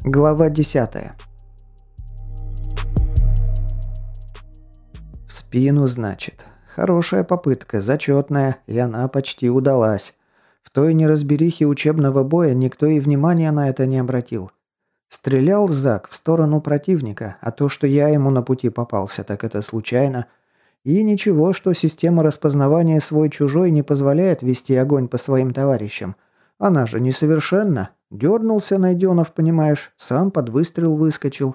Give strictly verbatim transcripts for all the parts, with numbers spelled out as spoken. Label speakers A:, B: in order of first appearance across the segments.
A: Глава десятая. В спину, значит. Хорошая попытка, зачетная, и она почти удалась. В той неразберихе учебного боя никто и внимания на это не обратил. Стрелял Зак в сторону противника, а то, что я ему на пути попался, так это случайно. И ничего, что система распознавания свой-чужой не позволяет вести огонь по своим товарищам. Она же несовершенна. Дернулся Найденов, понимаешь, сам под выстрел выскочил.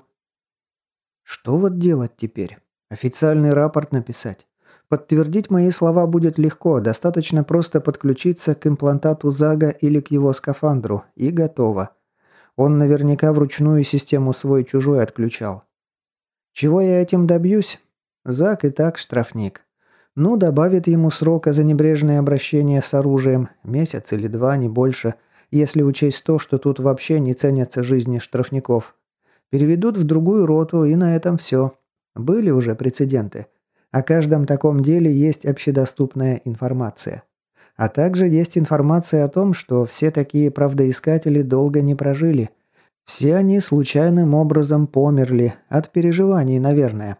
A: Что вот делать теперь? Официальный рапорт написать? Подтвердить мои слова будет легко, достаточно просто подключиться к имплантату Зага или к его скафандру, и готово. Он наверняка вручную систему свой-чужой отключал. Чего я этим добьюсь? Зак и так штрафник. Ну, добавит ему срока за небрежное обращение с оружием, месяц или два, не больше, если учесть то, что тут вообще не ценятся жизни штрафников. Переведут в другую роту, и на этом все. Были уже прецеденты. О каждом таком деле есть общедоступная информация. А также есть информация о том, что все такие правдоискатели долго не прожили. Все они случайным образом померли, от переживаний, наверное.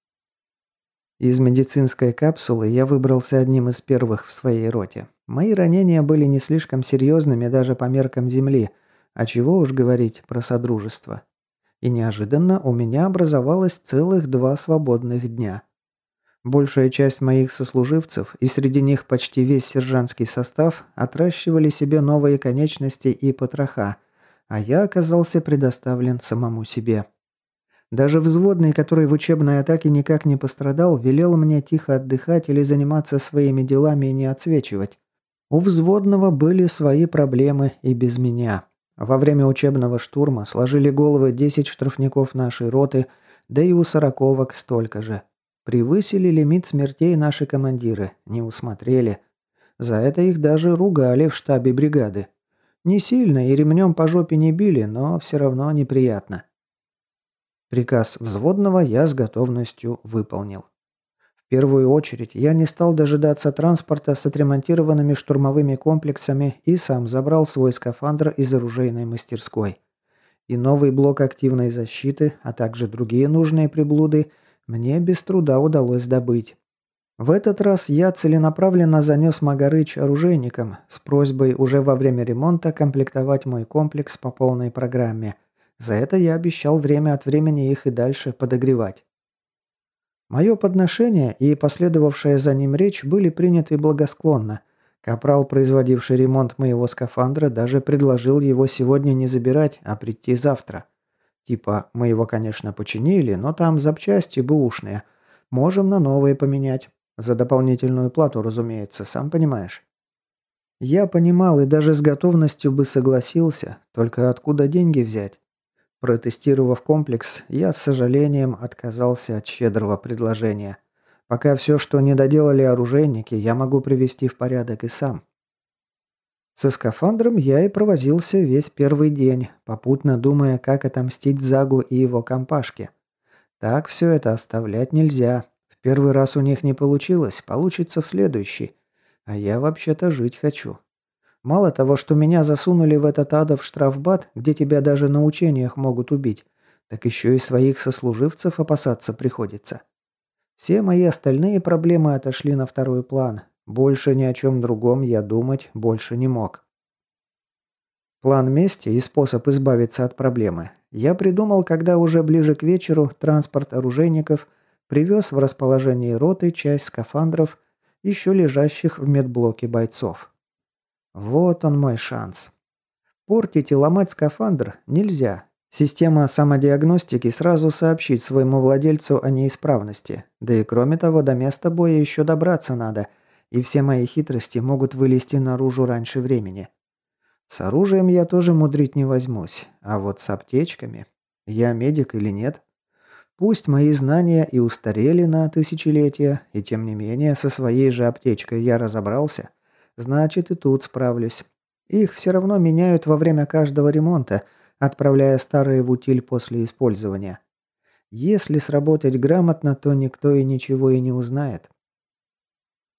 A: Из медицинской капсулы я выбрался одним из первых в своей роте. Мои ранения были не слишком серьезными даже по меркам Земли, а чего уж говорить про содружество. И неожиданно у меня образовалось целых два свободных дня. Большая часть моих сослуживцев, и среди них почти весь сержантский состав, отращивали себе новые конечности и потроха, а я оказался предоставлен самому себе. Даже взводный, который в учебной атаке никак не пострадал, велел мне тихо отдыхать или заниматься своими делами и не отсвечивать. У взводного были свои проблемы и без меня. Во время учебного штурма сложили головы десять штрафников нашей роты, да и у сороковок столько же. Превысили лимит смертей наши командиры, не усмотрели. За это их даже ругали в штабе бригады. Не сильно и ремнем по жопе не били, но все равно неприятно. Приказ взводного я с готовностью выполнил. В первую очередь я не стал дожидаться транспорта с отремонтированными штурмовыми комплексами и сам забрал свой скафандр из оружейной мастерской. И новый блок активной защиты, а также другие нужные приблуды мне без труда удалось добыть. В этот раз я целенаправленно занес Магарыч оружейникам с просьбой уже во время ремонта комплектовать мой комплекс по полной программе. За это я обещал время от времени их и дальше подогревать. Мое подношение и последовавшая за ним речь были приняты благосклонно. Капрал, производивший ремонт моего скафандра, даже предложил его сегодня не забирать, а прийти завтра. Типа, мы его, конечно, починили, но там запчасти бэушные. Можем на новые поменять. За дополнительную плату, разумеется, сам понимаешь. Я понимал и даже с готовностью бы согласился, только откуда деньги взять? Протестировав комплекс, я с сожалением отказался от щедрого предложения. Пока все, что не доделали оружейники, я могу привести в порядок и сам. Со скафандром я и провозился весь первый день, попутно думая, как отомстить Загу и его компашке. Так все это оставлять нельзя. В первый раз у них не получилось, получится в следующий. А я вообще-то жить хочу. Мало того, что меня засунули в этот адов штрафбат, где тебя даже на учениях могут убить, так еще и своих сослуживцев опасаться приходится. Все мои остальные проблемы отошли на второй план. Больше ни о чем другом я думать больше не мог. План мести и способ избавиться от проблемы я придумал, когда уже ближе к вечеру транспорт оружейников привез в расположение роты часть скафандров, еще лежащих в медблоке бойцов. Вот он мой шанс. Портить и ломать скафандр нельзя. Система самодиагностики сразу сообщит своему владельцу о неисправности. Да и кроме того, до места боя еще добраться надо, и все мои хитрости могут вылезти наружу раньше времени. С оружием я тоже мудрить не возьмусь, а вот с аптечками... Я медик или нет? Пусть мои знания и устарели на тысячелетия, и тем не менее со своей же аптечкой я разобрался, значит и тут справлюсь. Их все равно меняют во время каждого ремонта, отправляя старые в утиль после использования. Если сработать грамотно, то никто и ничего и не узнает.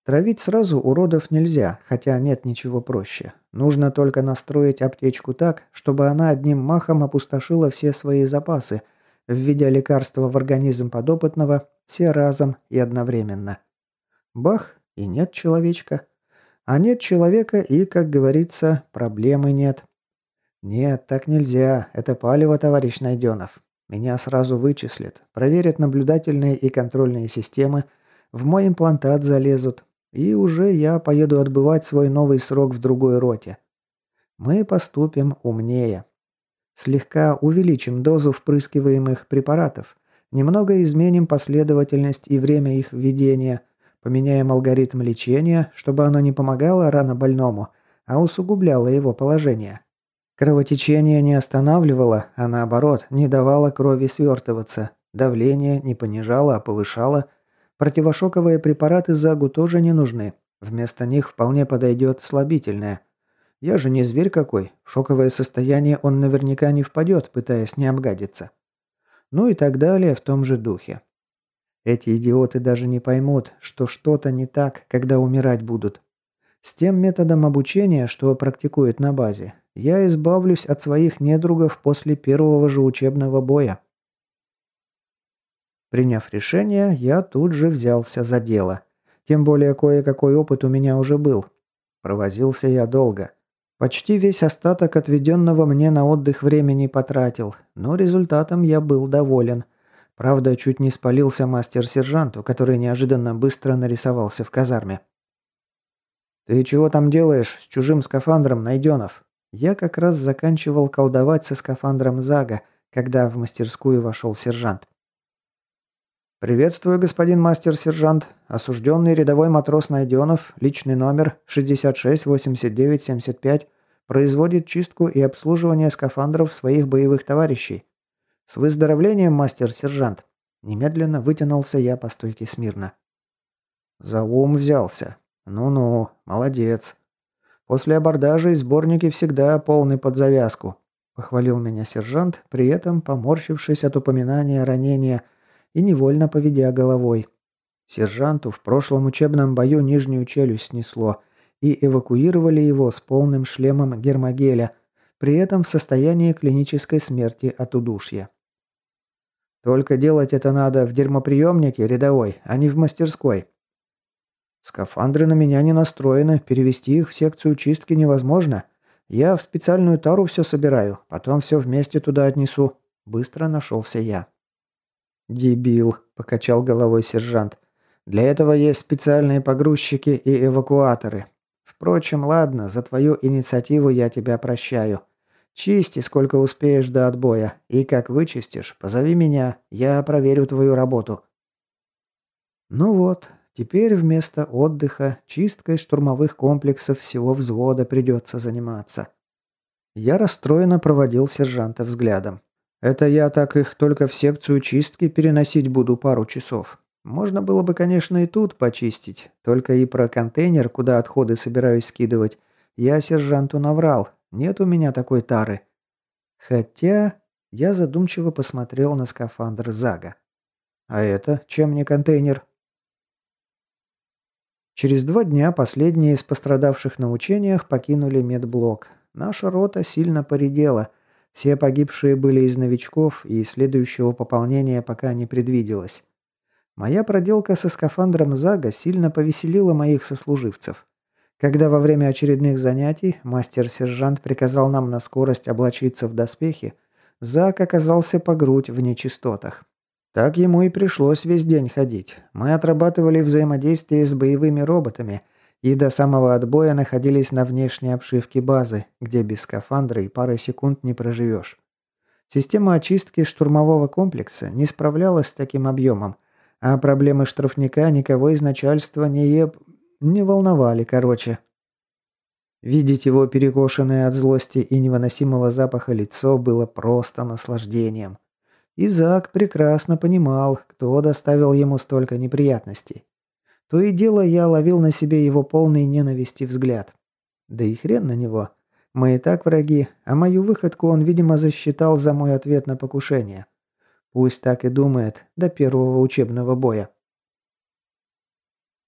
A: Травить сразу уродов нельзя, хотя нет ничего проще. Нужно только настроить аптечку так, чтобы она одним махом опустошила все свои запасы, введя лекарства в организм подопытного все разом и одновременно. Бах, и нет человечка. А нет человека и, как говорится, проблемы нет. Нет, так нельзя. Это палево, товарищ Найденов. Меня сразу вычислят, проверят наблюдательные и контрольные системы, в мой имплантат залезут, и уже я поеду отбывать свой новый срок в другой роте. Мы поступим умнее. Слегка увеличим дозу впрыскиваемых препаратов, немного изменим последовательность и время их введения, поменяем алгоритм лечения, чтобы оно не помогало рано больному, а усугубляло его положение. Кровотечение не останавливало, а наоборот, не давало крови свертываться. Давление не понижало, а повышало. Противошоковые препараты ЗАГу тоже не нужны. Вместо них вполне подойдет слабительное. Я же не зверь какой. В шоковое состояние он наверняка не впадет, пытаясь не обгадиться. Ну и так далее в том же духе. Эти идиоты даже не поймут, что что-то не так, когда умирать будут. С тем методом обучения, что практикует на базе, я избавлюсь от своих недругов после первого же учебного боя. Приняв решение, я тут же взялся за дело. Тем более кое-какой опыт у меня уже был. Провозился я долго. Почти весь остаток отведенного мне на отдых времени потратил, но результатом я был доволен. Правда, чуть не спалился мастер-сержанту, который неожиданно быстро нарисовался в казарме. «Ты чего там делаешь с чужим скафандром, Найденов?» Я как раз заканчивал колдовать со скафандром Зага, когда в мастерскую вошел сержант. «Приветствую, господин мастер-сержант. Осужденный рядовой матрос Найденов, личный номер шестьдесят шесть восемьдесят девять семьдесят пять, производит чистку и обслуживание скафандров своих боевых товарищей. С выздоровлением, мастер-сержант!» Немедленно вытянулся я по стойке смирно. «За ум взялся. Ну-ну, молодец. После абордажей сборники всегда полны под завязку», – похвалил меня сержант, при этом поморщившись от упоминания ранения и невольно поведя головой. Сержанту в прошлом учебном бою нижнюю челюсть снесло, и эвакуировали его с полным шлемом гермогеля, при этом в состоянии клинической смерти от удушья. «Только делать это надо в дерьмоприемнике, рядовой, а не в мастерской». «Скафандры на меня не настроены, перевести их в секцию чистки невозможно. Я в специальную тару все собираю, потом все вместе туда отнесу». Быстро нашелся я. «Дебил», – покачал головой сержант. «Для этого есть специальные погрузчики и эвакуаторы. Впрочем, ладно, за твою инициативу я тебя прощаю. Чисти, сколько успеешь до отбоя, и как вычистишь, позови меня, я проверю твою работу». Ну вот, теперь вместо отдыха чисткой штурмовых комплексов всего взвода придется заниматься. Я расстроенно проводил сержанта взглядом. Это я так их только в секцию чистки переносить буду пару часов. Можно было бы, конечно, и тут почистить, только и про контейнер, куда отходы собираюсь скидывать, я сержанту наврал, нет у меня такой тары. Хотя я задумчиво посмотрел на скафандр Зага. А это чем не контейнер? Через два дня последние из пострадавших на учениях покинули медблок. Наша рота сильно поредела. Все погибшие были из новичков, и следующего пополнения пока не предвиделось. Моя проделка со скафандром Зага сильно повеселила моих сослуживцев. Когда во время очередных занятий мастер-сержант приказал нам на скорость облачиться в доспехи, Заг оказался по грудь в нечистотах. Так ему и пришлось весь день ходить. Мы отрабатывали взаимодействие с боевыми роботами и до самого отбоя находились на внешней обшивке базы, где без скафандра и пары секунд не проживешь. Система очистки штурмового комплекса не справлялась с таким объемом, а проблемы штрафника никого из начальства не еб... не волновали, короче. Видеть его перекошенное от злости и невыносимого запаха лицо было просто наслаждением. Изак прекрасно понимал, кто доставил ему столько неприятностей. То и дело я ловил на себе его полный ненависти взгляд. Да и хрен на него. Мы и так враги, а мою выходку он, видимо, засчитал за мой ответ на покушение. Пусть так и думает до первого учебного боя.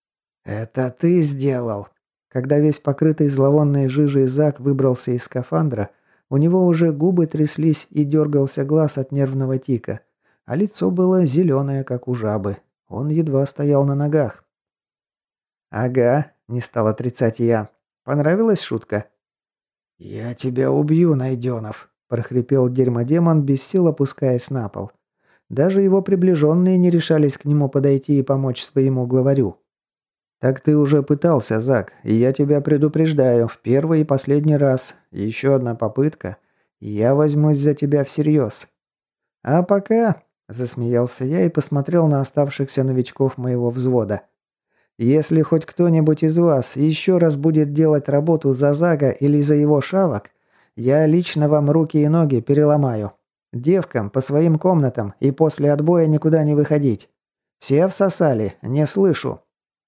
A: «Это ты сделал!» Когда весь покрытый зловонной жижей Зак выбрался из скафандра, у него уже губы тряслись и дергался глаз от нервного тика, а лицо было зеленое, как у жабы. Он едва стоял на ногах. «Ага», — не стал отрицать я. «Понравилась шутка?» «Я тебя убью, Найденов», — прохрипел дерьмодемон, без сил опускаясь на пол. Даже его приближенные не решались к нему подойти и помочь своему главарю. «Так ты уже пытался, Зак, и я тебя предупреждаю, в первый и последний раз. Еще одна попытка, и я возьмусь за тебя всерьез. А пока...» – засмеялся я и посмотрел на оставшихся новичков моего взвода. «Если хоть кто-нибудь из вас еще раз будет делать работу за Зага или за его шавок, я лично вам руки и ноги переломаю. Девкам по своим комнатам и после отбоя никуда не выходить. Все всосали, не слышу».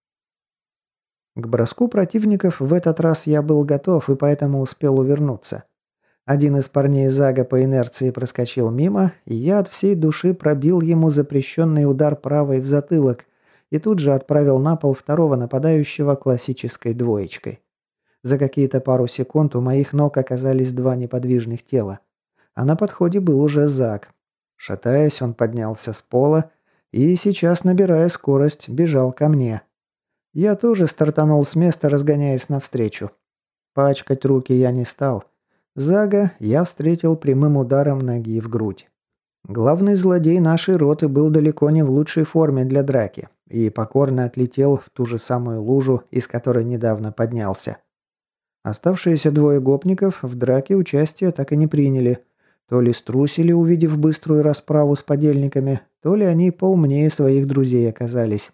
A: К броску противников в этот раз я был готов и поэтому успел увернуться. Один из парней Зага по инерции проскочил мимо, и я от всей души пробил ему запрещенный удар правой в затылок и тут же отправил на пол второго нападающего классической двоечкой. За какие-то пару секунд у моих ног оказались два неподвижных тела. А на подходе был уже Заг. Шатаясь, он поднялся с пола и сейчас, набирая скорость, бежал ко мне. Я тоже стартанул с места, разгоняясь навстречу. Пачкать руки я не стал. Зага я встретил прямым ударом ноги в грудь. Главный злодей нашей роты был далеко не в лучшей форме для драки и покорно отлетел в ту же самую лужу, из которой недавно поднялся. Оставшиеся двое гопников в драке участия так и не приняли. То ли струсили, увидев быструю расправу с подельниками, то ли они поумнее своих друзей оказались.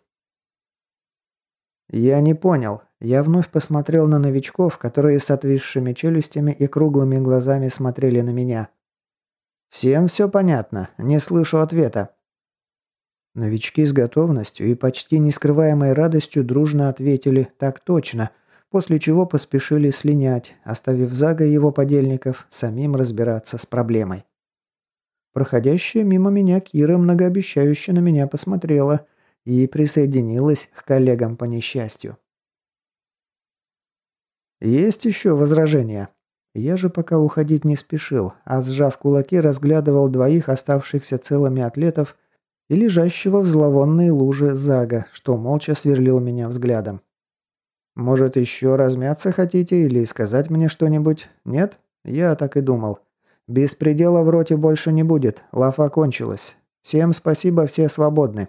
A: «Я не понял». Я вновь посмотрел на новичков, которые с отвисшими челюстями и круглыми глазами смотрели на меня. «Всем все понятно. Не слышу ответа». Новички с готовностью и почти нескрываемой радостью дружно ответили «так точно», после чего поспешили слинять, оставив Зага и его подельников самим разбираться с проблемой. Проходящая мимо меня Кира многообещающе на меня посмотрела и присоединилась к коллегам по несчастью. «Есть еще возражения?» Я же пока уходить не спешил, а сжав кулаки, разглядывал двоих оставшихся целыми атлетов и лежащего в зловонной луже Зага, что молча сверлил меня взглядом. «Может, еще размяться хотите или сказать мне что-нибудь? Нет? Я так и думал. Беспредела в роте больше не будет, лафа кончилась. Всем спасибо, все свободны».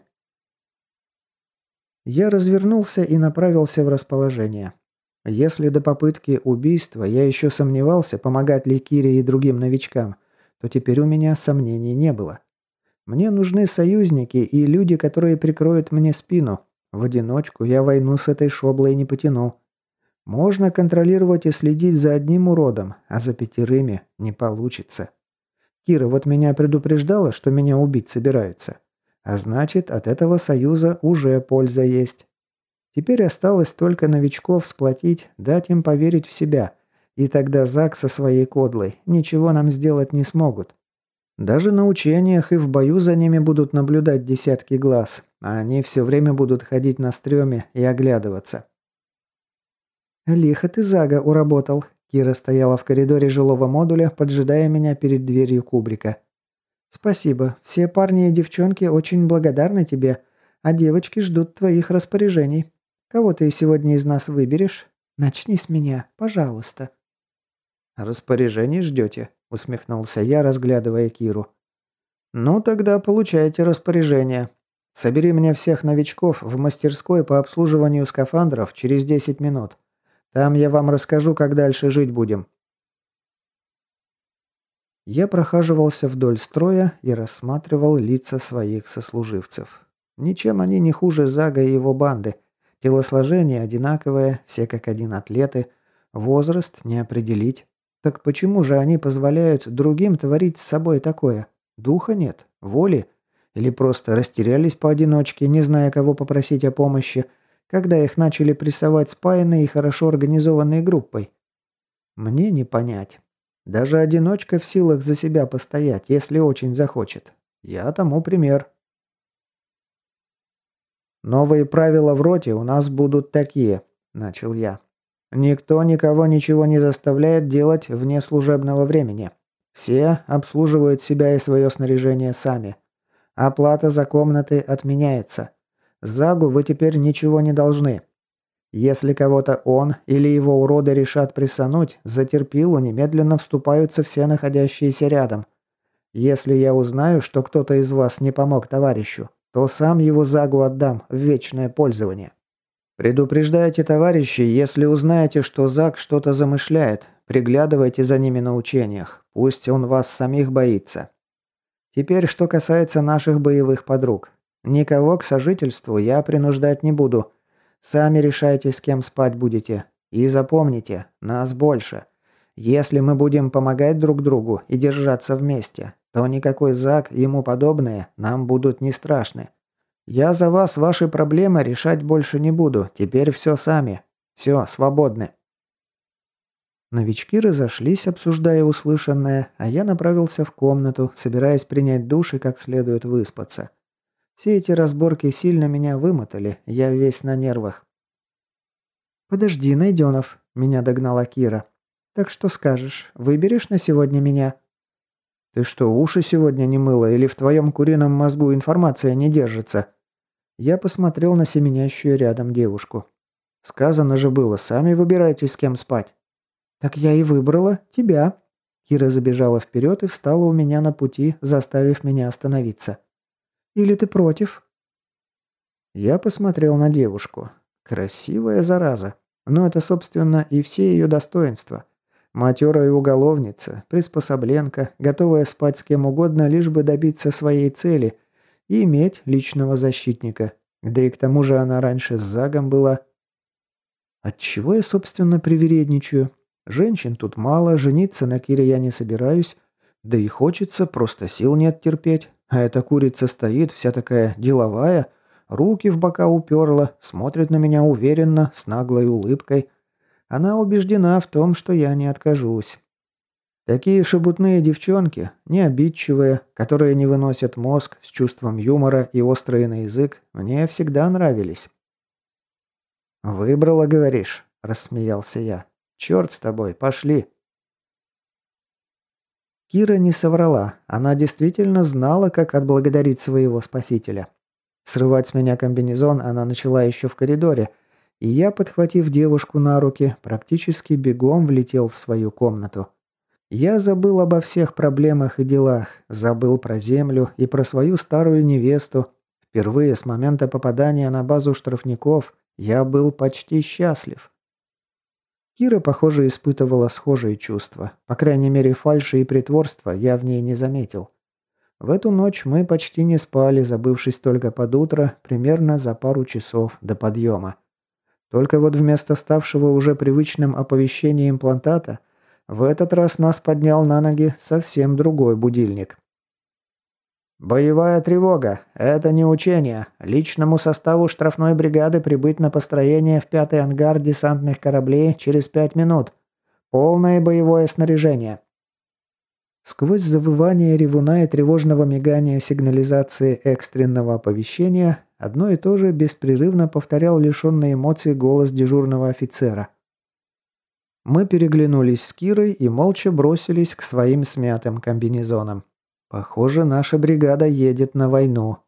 A: Я развернулся и направился в расположение. Если до попытки убийства я еще сомневался, помогать ли Кире и другим новичкам, то теперь у меня сомнений не было. Мне нужны союзники и люди, которые прикроют мне спину. В одиночку я войну с этой шоблой не потяну. Можно контролировать и следить за одним уродом, а за пятерыми не получится. Кира вот меня предупреждала, что меня убить собираются. А значит, от этого союза уже польза есть. Теперь осталось только новичков сплотить, дать им поверить в себя. И тогда Зак со своей кодлой ничего нам сделать не смогут. Даже на учениях и в бою за ними будут наблюдать десятки глаз, а они все время будут ходить на стреме и оглядываться. «Лихо ты Зага уработал», — Кира стояла в коридоре жилого модуля, поджидая меня перед дверью кубрика. «Спасибо. Все парни и девчонки очень благодарны тебе, а девочки ждут твоих распоряжений. Кого ты сегодня из нас выберешь? Начни с меня, пожалуйста». «Распоряжений ждете?» – усмехнулся я, разглядывая Киру. «Ну тогда получайте распоряжение. Собери мне всех новичков в мастерской по обслуживанию скафандров через десять минут. Там я вам расскажу, как дальше жить будем». Я прохаживался вдоль строя и рассматривал лица своих сослуживцев. Ничем они не хуже Зага и его банды. Телосложение одинаковое, все как один атлеты. Возраст не определить. Так почему же они позволяют другим творить с собой такое? Духа нет? Воли? Или просто растерялись поодиночке, не зная, кого попросить о помощи, когда их начали прессовать спаянной и хорошо организованной группой? Мне не понять. Даже одиночка в силах за себя постоять, если очень захочет. Я тому пример. «Новые правила в роте у нас будут такие», – начал я. «Никто никого ничего не заставляет делать вне служебного времени. Все обслуживают себя и свое снаряжение сами. Оплата за комнаты отменяется. Загу вы теперь ничего не должны. Если кого-то он или его уроды решат прессануть, за терпилу немедленно вступаются все находящиеся рядом. Если я узнаю, что кто-то из вас не помог товарищу, то сам его Загу отдам в вечное пользование. Предупреждайте товарищей, если узнаете, что Заг что-то замышляет, приглядывайте за ними на учениях, пусть он вас самих боится. Теперь, что касается наших боевых подруг. Никого к сожительству я принуждать не буду. Сами решайте, с кем спать будете. И запомните, нас больше. Если мы будем помогать друг другу и держаться вместе, то никакой Заг и ему подобные нам будут не страшны. Я за вас ваши проблемы решать больше не буду. Теперь все сами. Все, свободны. Новички разошлись, обсуждая услышанное, а я направился в комнату, собираясь принять душ и как следует выспаться. Все эти разборки сильно меня вымотали, я весь на нервах. «Подожди, Найденов», – меня догнала Кира. «Так что скажешь, выберешь на сегодня меня?» «Ты что, уши сегодня не мыла или в твоем курином мозгу информация не держится?» Я посмотрел на семенящую рядом девушку. «Сказано же было, сами выбирайте, с кем спать». «Так я и выбрала тебя». Кира забежала вперед и встала у меня на пути, заставив меня остановиться. «Или ты против?» Я посмотрел на девушку. Красивая зараза. Но это, собственно, и все ее достоинства. Матерая уголовница, приспособленка, готовая спать с кем угодно, лишь бы добиться своей цели и иметь личного защитника. Да и к тому же она раньше с Загом была. Отчего я, собственно, привередничаю? Женщин тут мало, жениться на Кире я не собираюсь. Да и хочется, просто сил нет терпеть. А эта курица стоит, вся такая деловая, руки в бока уперла, смотрит на меня уверенно, с наглой улыбкой. Она убеждена в том, что я не откажусь. Такие шебутные девчонки, необидчивые, которые не выносят мозг, с чувством юмора и острый на язык, мне всегда нравились. «Выбрала, говоришь?» – рассмеялся я. «Черт с тобой, пошли!» Кира не соврала. Она действительно знала, как отблагодарить своего спасителя. Срывать с меня комбинезон она начала еще в коридоре, и я, подхватив девушку на руки, практически бегом влетел в свою комнату. Я забыл обо всех проблемах и делах, забыл про землю и про свою старую невесту. Впервые с момента попадания на базу штрафников я был почти счастлив. Кира, похоже, испытывала схожие чувства. По крайней мере, фальши и притворства я в ней не заметил. В эту ночь мы почти не спали, забывшись только под утро, примерно за пару часов до подъема. Только вот вместо ставшего уже привычным оповещения имплантата, в этот раз нас поднял на ноги совсем другой будильник. «Боевая тревога. Это не учение. Личному составу штрафной бригады прибыть на построение в пятый ангар десантных кораблей через пять минут. Полное боевое снаряжение». Сквозь завывание ревуна и тревожного мигания сигнализации экстренного оповещения одно и то же беспрерывно повторял лишенный эмоций голос дежурного офицера. Мы переглянулись с Кирой и молча бросились к своим смятым комбинезонам. Похоже, наша бригада едет на войну.